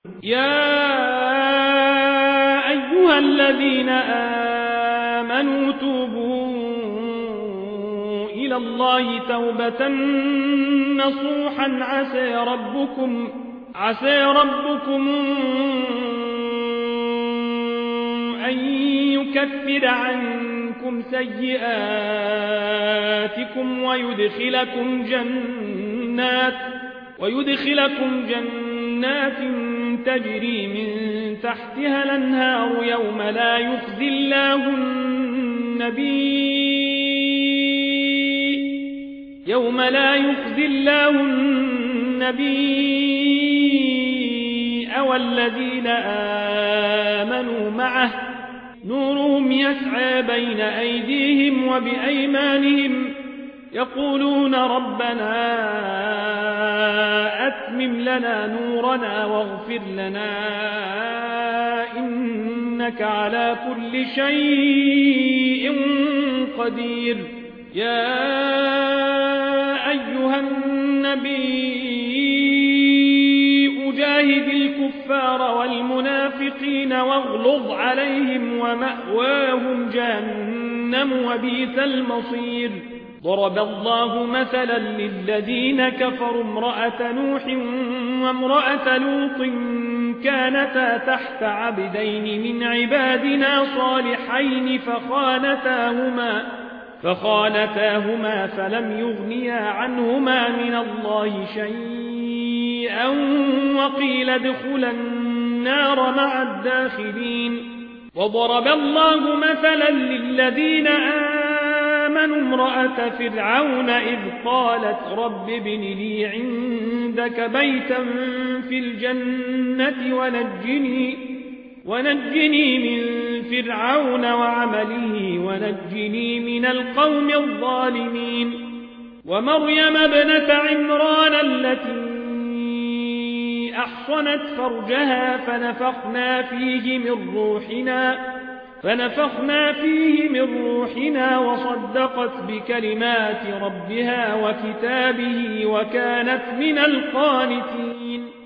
يا أيها الذين آمنوا توبوا إلى الله توبة نصوحا عسى ربكم أن يكفر عنكم سيئاتكم ويدخلكم جنات تجري من تحتها الأنهار يوم لا يخزي الله النبي والذين آمنوا معه نورهم يسعى بين أيديهم وبأيمانهم يقولون ربنا أتمم لنا نورنا واغفر لنا إنك على كل شيء قدير. يا أيها النبي جاهد الكفار والمنافقين واغلظ عليهم ومأواهم جهنم وبئس المصير. ضرب الله مثلا للذين كفروا امرأة نوح وامرأة لوط كانتا تحت عبدين من عبادنا صالحين فخانتاهما فلم يغنيا عنهما من الله شيئا وقيل ادخلا النار مع الداخلين. وضرب الله مثلا للذين آمنوا امرأة فرعون إذ قالت رب ابن لي عندك بيتا في الجنة ونجني من فرعون وعمله ونجني من القوم الظالمين. ومريم ابنة عمران التي أحصنت فرجها فنفخنا فيه من روحنا وصدقت بكلمات ربها وكتابه وكانت من القانتين.